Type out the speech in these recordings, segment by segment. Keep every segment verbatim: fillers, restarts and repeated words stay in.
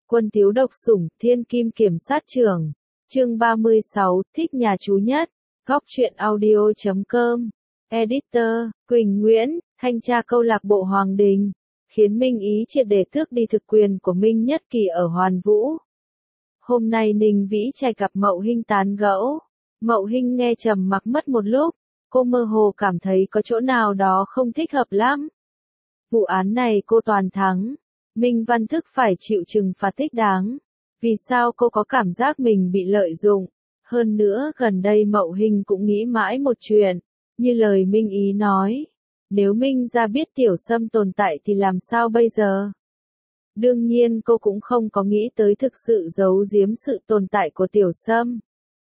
Quân thiếu độc sủng, thiên kim kiểm sát trưởng. Chương ba mươi sáu, thích nhà chú nhất. Góc truyện audio chấm com. Editor, Quỳnh Nguyễn, thanh tra câu lạc bộ Hoàng Đình. Khiến Minh Ý triệt để tước đi thực quyền của Minh Nhất Kỳ ở Hoàn Vũ. Hôm nay Ninh Vĩ Trạch gặp Mậu Hinh tán gẫu. Mậu Hinh nghe trầm mặc mất một lúc. Cô mơ hồ cảm thấy có chỗ nào đó không thích hợp lắm. Vụ án này cô toàn thắng. Minh Văn Thức phải chịu trừng phạt thích đáng. Vì sao cô có cảm giác mình bị lợi dụng? Hơn nữa gần đây Mậu Hinh cũng nghĩ mãi một chuyện. Như lời Minh Ý nói. Nếu Minh ra biết Tiểu Sâm tồn tại thì làm sao bây giờ? Đương nhiên cô cũng không có nghĩ tới thực sự giấu giếm sự tồn tại của Tiểu Sâm.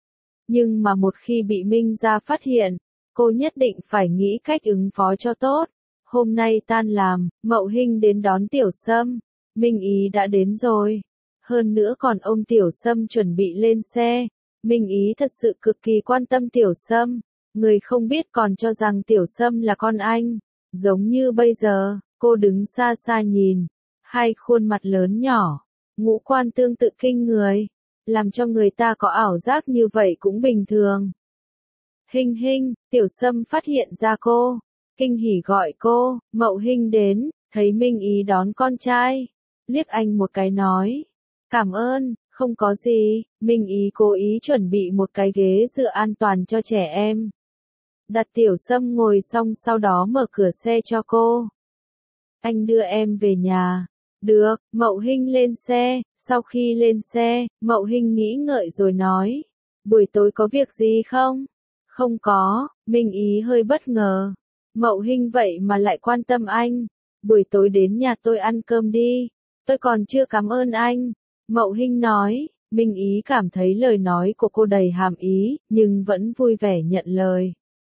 Nhưng mà một khi bị Minh ra phát hiện, cô nhất định phải nghĩ cách ứng phó cho tốt. Hôm nay tan làm, Mậu Hinh đến đón Tiểu Sâm. Minh Ý đã đến rồi. Hơn nữa còn ông Tiểu Sâm chuẩn bị lên xe. Minh Ý thật sự cực kỳ quan tâm Tiểu Sâm. Người không biết còn cho rằng Tiểu Sâm là con anh. Giống như bây giờ, cô đứng xa xa nhìn. Hai khuôn mặt lớn nhỏ. Ngũ quan tương tự kinh người. Làm cho người ta có ảo giác như vậy cũng bình thường. Hinh Hinh, Tiểu Sâm phát hiện ra cô. Kinh hỉ gọi cô, Mậu Hinh đến, thấy Minh Ý đón con trai. Liếc anh một cái nói. Cảm ơn, không có gì. Minh Ý cố ý chuẩn bị một cái ghế dựa an toàn cho trẻ em. Đặt Tiểu Sâm ngồi xong sau đó mở cửa xe cho cô. Anh đưa em về nhà. Được, Mậu Hinh lên xe. Sau khi lên xe, Mậu Hinh nghĩ ngợi rồi nói. Buổi tối có việc gì không? Không có, Minh Ý hơi bất ngờ. Mậu Hinh vậy mà lại quan tâm anh. Buổi tối đến nhà tôi ăn cơm đi. Tôi còn chưa cảm ơn anh. Mậu Hinh nói. Minh Ý cảm thấy lời nói của cô đầy hàm ý, nhưng vẫn vui vẻ nhận lời.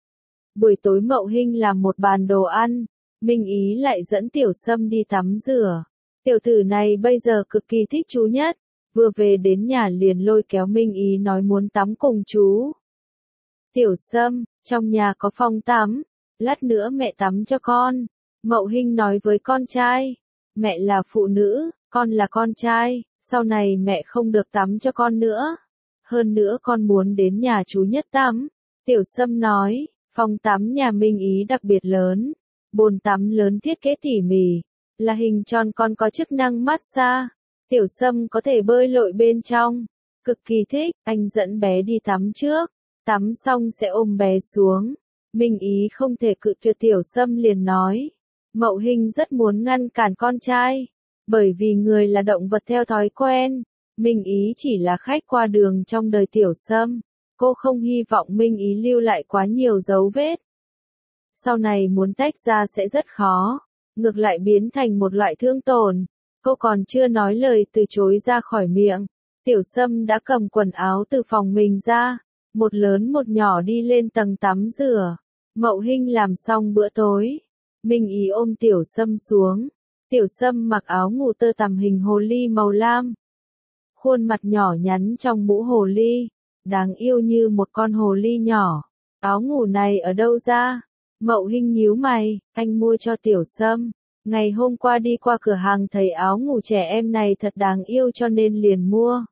Buổi tối Mậu Hinh làm một bàn đồ ăn. Minh Ý lại dẫn Tiểu Sâm đi tắm rửa. Tiểu tử này bây giờ cực kỳ thích chú nhất. Vừa về đến nhà liền lôi kéo Minh Ý nói muốn tắm cùng chú. Tiểu Sâm, trong nhà có phòng tắm. Lát nữa mẹ tắm cho con. Mậu Hinh nói với con trai. Mẹ là phụ nữ, con là con trai. Sau này mẹ không được tắm cho con nữa. Hơn nữa con muốn đến nhà chú nhất tắm. Tiểu Sâm nói. Phòng tắm nhà Minh Ý đặc biệt lớn. Bồn tắm lớn thiết kế tỉ mỉ. Là hình tròn còn có chức năng massage. Tiểu Sâm có thể bơi lội bên trong. Cực kỳ thích, anh dẫn bé đi tắm trước. Tắm xong sẽ ôm bé xuống. Minh Ý không thể cự tuyệt Tiểu Sâm liền nói. Mậu Hinh rất muốn ngăn cản con trai. Bởi vì người là động vật theo thói quen. Minh Ý chỉ là khách qua đường trong đời Tiểu Sâm. Cô không hy vọng Minh Ý lưu lại quá nhiều dấu vết. Sau này muốn tách ra sẽ rất khó. Ngược lại biến thành một loại thương tổn. Cô còn chưa nói lời từ chối ra khỏi miệng. Tiểu Sâm đã cầm quần áo từ phòng mình ra. Một lớn một nhỏ đi lên tầng tắm rửa. Mậu Hinh làm xong bữa tối. Minh Ý ôm Tiểu Sâm xuống. Tiểu Sâm mặc áo ngủ tơ tằm hình hồ ly màu lam. Khuôn mặt nhỏ nhắn trong mũ hồ ly. Đáng yêu như một con hồ ly nhỏ. Áo ngủ này ở đâu ra? Mậu Hinh nhíu mày, anh mua cho Tiểu Sâm. Ngày hôm qua đi qua cửa hàng thấy áo ngủ trẻ em này thật đáng yêu cho nên liền mua.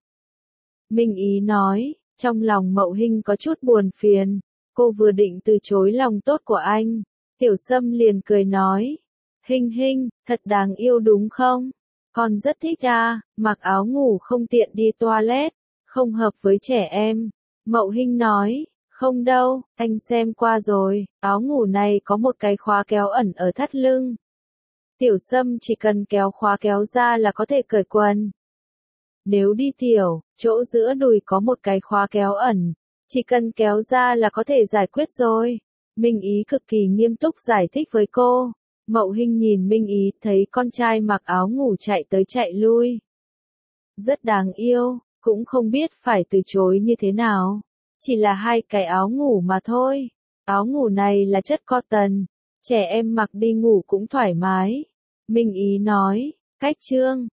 Minh Ý nói, trong lòng Mậu Hinh có chút buồn phiền. Cô vừa định từ chối lòng tốt của anh. Tiểu Sâm liền cười nói. Hinh Hinh, thật đáng yêu đúng không? Con rất thích à, mặc áo ngủ không tiện đi toilet. Không hợp với trẻ em. Mậu Hinh nói. Không đâu, anh xem qua rồi, áo ngủ này có một cái khóa kéo ẩn ở thắt lưng. Tiểu Sâm chỉ cần kéo khóa kéo ra là có thể cởi quần. Nếu đi tiểu, chỗ giữa đùi có một cái khóa kéo ẩn, chỉ cần kéo ra là có thể giải quyết rồi. Minh Ý cực kỳ nghiêm túc giải thích với cô. Mậu Hinh nhìn Minh Ý thấy con trai mặc áo ngủ chạy tới chạy lui. Rất đáng yêu, cũng không biết phải từ chối như thế nào. Chỉ là hai cái áo ngủ mà thôi. Áo ngủ này là chất cotton. Trẻ em mặc đi ngủ cũng thoải mái. Minh Ý nói. Cách chương.